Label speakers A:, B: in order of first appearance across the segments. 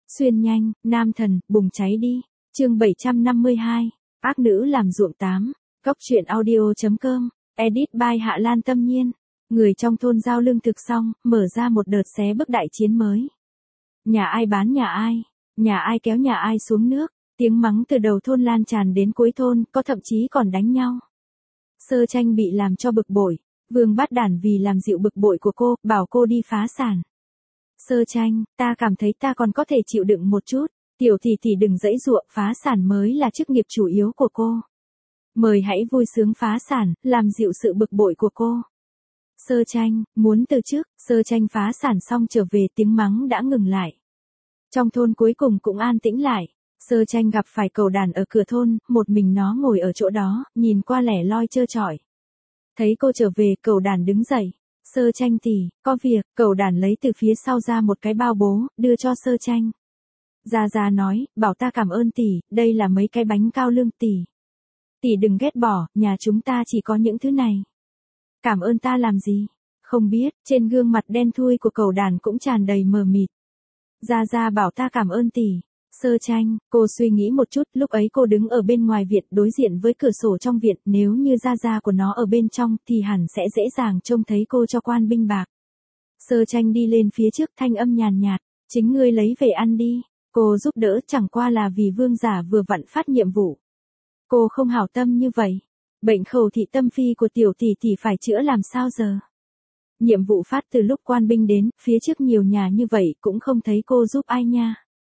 A: Xuyên nhanh, nam thần, bùng cháy đi. Chương 752. Ác nữ làm ruộng 8. Góc truyện audio.com. Edit by Hạ Lan Tâm Nhiên. Người trong thôn giao lương thực xong, mở ra một đợt xé bức đại chiến mới. Nhà ai bán nhà ai kéo nhà ai xuống nước, tiếng mắng từ đầu thôn lan tràn đến cuối thôn, có thậm chí còn đánh nhau. Sơ Tranh bị làm cho bực bội, Vương Bát Đản vì làm dịu bực bội của cô, bảo cô đi phá sản. Sơ Tranh, ta cảm thấy ta còn có thể chịu đựng một chút, tiểu tỷ tỷ đừng giãy giụa, phá sản mới là chức nghiệp chủ yếu của cô. Mời hãy vui sướng phá sản, làm dịu sự bực bội của cô. Sơ Tranh, muốn từ chức, Sơ Tranh phá sản xong trở về tiếng mắng đã ngừng lại. Trong thôn cuối cùng cũng an tĩnh lại, Sơ Tranh gặp phải Cẩu Đản ở cửa thôn, một mình nó ngồi ở chỗ đó, nhìn qua lẻ loi trơ trọi. Thấy cô trở về, Cẩu Đản đứng dậy. Sơ Tranh tỷ, có việc, Cẩu Đản lấy từ phía sau ra một cái bao bố, đưa cho Sơ Tranh. Gia Gia nói, bảo ta cảm ơn tỷ, đây là mấy cái bánh cao lương tỷ. Tỷ đừng ghét bỏ, nhà chúng ta chỉ có những thứ này. Cảm ơn ta làm gì? Không biết, trên gương mặt đen thui của Cẩu Đản cũng tràn đầy mờ mịt. Gia Gia bảo ta cảm ơn tỷ. Sơ Tranh, cô suy nghĩ một chút, lúc ấy cô đứng ở bên ngoài viện đối diện với cửa sổ trong viện, nếu như Gia Gia của nó ở bên trong thì hẳn sẽ dễ dàng trông thấy cô cho quan binh bạc. Sơ Tranh đi lên phía trước, thanh âm nhàn nhạt, chính ngươi lấy về ăn đi, cô giúp đỡ chẳng qua là vì vương giả vừa vặn phát nhiệm vụ. Cô không hảo tâm như vậy, bệnh khẩu thị tâm phi của tiểu tỷ tỷ phải chữa làm sao giờ? Nhiệm vụ phát từ lúc quan binh đến, phía trước nhiều nhà như vậy cũng không thấy cô giúp ai nha.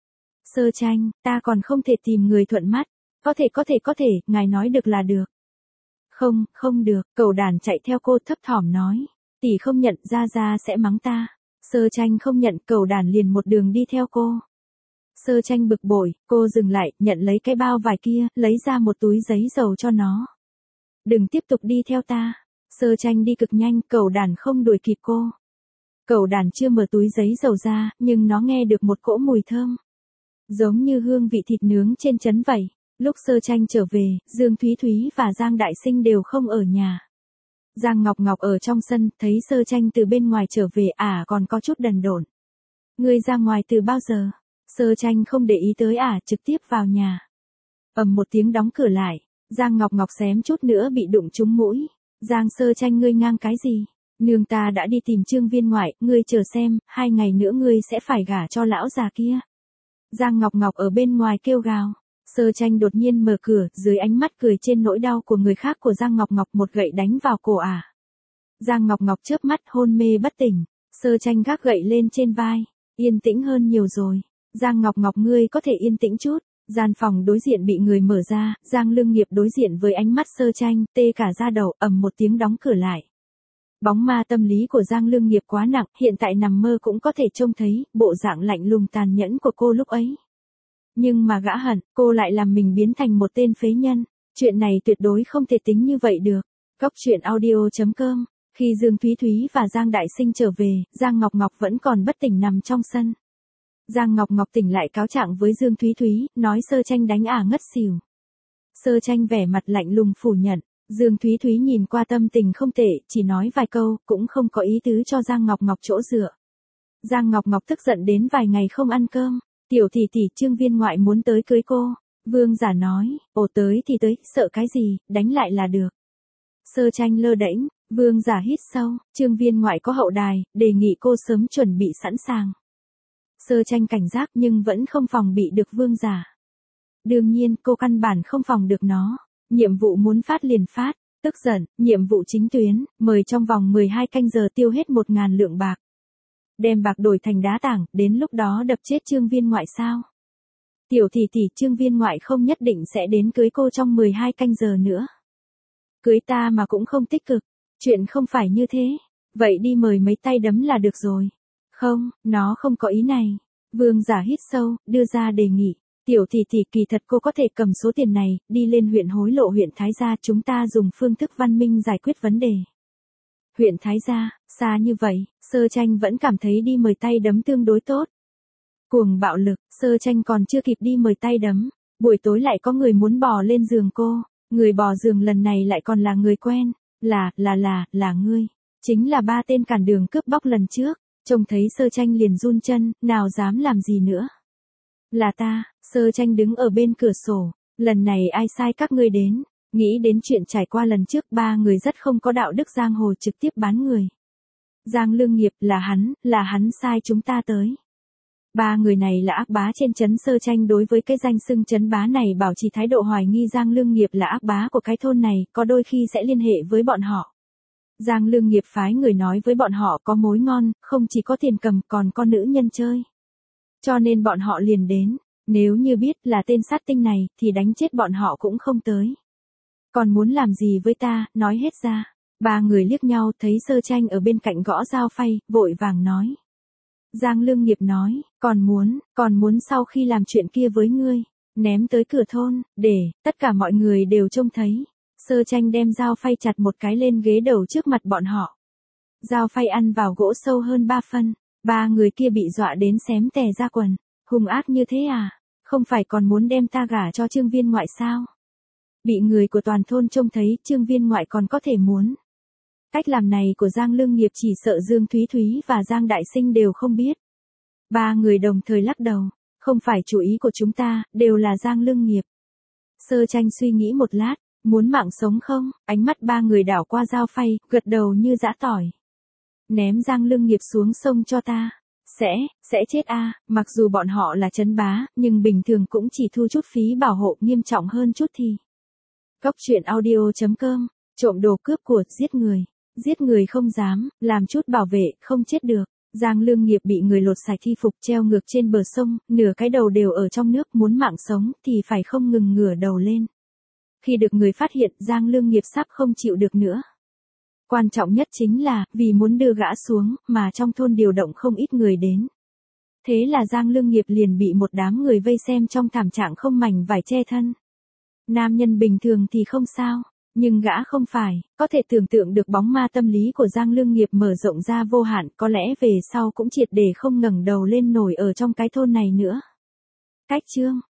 A: Sơ Tranh, ta còn không thể tìm người thuận mắt. Có thể, ngài nói được là được. Không được, Cẩu Đản chạy theo cô thấp thỏm nói. Tỷ không nhận, Gia Gia sẽ mắng ta. Sơ Tranh không nhận, Cẩu Đản liền một đường đi theo cô. Sơ Tranh bực bội, cô dừng lại, nhận lấy cái bao vải kia, lấy ra một túi giấy dầu cho nó. Đừng tiếp tục đi theo ta. Sơ Tranh đi cực nhanh, Cẩu Đản không đuổi kịp cô. Cẩu Đản chưa mở túi giấy dầu ra, nhưng nó nghe được một cỗ mùi thơm. Giống như hương vị thịt nướng trên trấn vậy. Lúc Sơ Tranh trở về, Dương Thúy Thúy và Giang Đại Sinh đều không ở nhà. Giang Ngọc Ngọc ở trong sân, thấy Sơ Tranh từ bên ngoài trở về, còn có chút đần độn. Ngươi ra ngoài từ bao giờ? Sơ Tranh không để ý tới trực tiếp vào nhà. Ầm một tiếng đóng cửa lại, Giang Ngọc Ngọc xém chút nữa bị đụng trúng mũi. Giang Sơ Tranh, ngươi ngang cái gì? Nương ta đã đi tìm Trương Viên ngoại, ngươi chờ xem, 2 ngày nữa ngươi sẽ phải gả cho lão già kia. Giang Ngọc Ngọc ở bên ngoài kêu gào. Sơ Tranh đột nhiên mở cửa, dưới ánh mắt cười trên nỗi đau của người khác của Giang Ngọc Ngọc một gậy đánh vào cổ Giang Ngọc Ngọc chớp mắt hôn mê bất tỉnh. Sơ Tranh gác gậy lên trên vai. Yên tĩnh hơn nhiều rồi. Giang Ngọc Ngọc, ngươi có thể yên tĩnh chút. Gian phòng đối diện bị người mở ra, Giang Lương Nghiệp đối diện với ánh mắt Sơ Tranh, tê cả da đầu, ầm một tiếng đóng cửa lại. Bóng ma tâm lý của Giang Lương Nghiệp quá nặng, hiện tại nằm mơ cũng có thể trông thấy, bộ dạng lạnh lùng tàn nhẫn của cô lúc ấy. Nhưng mà gã hận, cô lại làm mình biến thành một tên phế nhân. Chuyện này tuyệt đối không thể tính như vậy được. Góc truyện audio.com. Khi Dương Thúy Thúy và Giang Đại Sinh trở về, Giang Ngọc Ngọc vẫn còn bất tỉnh nằm trong sân. Giang Ngọc Ngọc tỉnh lại cáo trạng với Dương Thúy Thúy, nói Sơ Tranh đánh ngất xỉu. Sơ Tranh vẻ mặt lạnh lùng phủ nhận. Dương Thúy Thúy nhìn qua tâm tình không tệ, chỉ nói vài câu, cũng không có ý tứ cho Giang Ngọc Ngọc chỗ dựa. Giang Ngọc Ngọc tức giận đến vài ngày không ăn cơm. Tiểu tỷ tỷ, Trương Viên ngoại muốn tới cưới cô. Vương giả nói, tới thì tới, sợ cái gì, đánh lại là được. Sơ Tranh lơ đễnh, Vương giả hít sâu, Trương Viên ngoại có hậu đài, đề nghị cô sớm chuẩn bị sẵn sàng. Sơ Tranh cảnh giác nhưng vẫn không phòng bị được Vương giả. Đương nhiên, cô căn bản không phòng được nó. Nhiệm vụ muốn phát liền phát, tức giận, nhiệm vụ chính tuyến, mời trong vòng 12 canh giờ tiêu hết 1.000 lượng bạc. Đem bạc đổi thành đá tảng, đến lúc đó đập chết Trương Viên ngoại sao? Tiểu tỷ tỷ, Trương Viên ngoại không nhất định sẽ đến cưới cô trong 12 canh giờ nữa. Cưới ta mà cũng không tích cực, chuyện không phải như thế. Vậy đi mời mấy tay đấm là được rồi. Không, nó không có ý này. Vương giả hít sâu, đưa ra đề nghị. Tiểu tỷ tỷ, kỳ thật cô có thể cầm số tiền này, đi lên huyện hối lộ huyện Thái Gia, chúng ta dùng phương thức văn minh giải quyết vấn đề. Huyện Thái Gia, xa như vậy, Sơ Tranh vẫn cảm thấy đi mời tay đấm tương đối tốt. Cuồng bạo lực, Sơ Tranh còn chưa kịp đi mời tay đấm, buổi tối lại có người muốn bò lên giường cô, người bò giường lần này lại còn là người quen, là ngươi, chính là 3 tên cản đường cướp bóc lần trước, trông thấy Sơ Tranh liền run chân, nào dám làm gì nữa. Là ta, Sơ Tranh đứng ở bên cửa sổ. Lần này ai sai các ngươi đến? Nghĩ đến chuyện trải qua lần trước, ba người rất không có đạo đức giang hồ trực tiếp bán người. Giang Lương Nghiệp, là hắn sai chúng ta tới. Ba người này là ác bá trên trấn. Sơ Tranh đối với cái danh xưng trấn bá này bảo trì thái độ hoài nghi. Giang Lương Nghiệp là ác bá của cái thôn này, có đôi khi sẽ liên hệ với bọn họ. Giang Lương Nghiệp phái người nói với bọn họ có mối ngon, không chỉ có tiền cầm còn có nữ nhân chơi. Cho nên bọn họ liền đến, nếu như biết là tên sát tinh này thì đánh chết bọn họ cũng không tới. Còn muốn làm gì với ta, nói hết ra. Ba người liếc nhau thấy Sơ Tranh ở bên cạnh gõ dao phay, vội vàng nói. Giang Lương Nghiệp nói, còn muốn sau khi làm chuyện kia với ngươi, ném tới cửa thôn, để tất cả mọi người đều trông thấy. Sơ Tranh đem dao phay chặt một cái lên ghế đầu trước mặt bọn họ. Dao phay ăn vào gỗ sâu hơn 3 phân, ba người kia bị dọa đến xém tè ra quần. Hung ác như thế à, không phải còn muốn đem ta gả cho Trương Viên Ngoại sao? Bị người của toàn thôn trông thấy, Trương Viên Ngoại còn có thể muốn. Cách làm này của Giang Lương Nghiệp chỉ sợ Dương Thúy Thúy và Giang Đại Sinh đều không biết. Ba người đồng thời lắc đầu, không phải chủ ý của chúng ta, đều là Giang Lương Nghiệp. Sơ Tranh suy nghĩ một lát, muốn mạng sống không? Ánh mắt ba người đảo qua dao phay, gật đầu như giã tỏi. Ném Giang Lương Nghiệp xuống sông cho ta. Sẽ chết a. Mặc dù bọn họ là trấn bá, nhưng bình thường cũng chỉ thu chút phí bảo hộ, nghiêm trọng hơn chút thì. Cốc truyện audio.com, trộm đồ cướp của, giết người không dám, làm chút bảo vệ, không chết được. Giang Lương Nghiệp bị người lột sạch y phục treo ngược trên bờ sông, nửa cái đầu đều ở trong nước, muốn mạng sống thì phải không ngừng ngửa đầu lên. Khi được người phát hiện, Giang Lương Nghiệp sắp không chịu được nữa. Quan trọng nhất chính là, vì muốn đưa gã xuống, mà trong thôn điều động không ít người đến. Thế là Giang Lương Nghiệp liền bị một đám người vây xem trong thảm trạng không mảnh vải che thân. Nam nhân bình thường thì không sao, nhưng gã không phải, có thể tưởng tượng được bóng ma tâm lý của Giang Lương Nghiệp mở rộng ra vô hạn, có lẽ về sau cũng triệt để không ngẩng đầu lên nổi ở trong cái thôn này nữa. Cách chương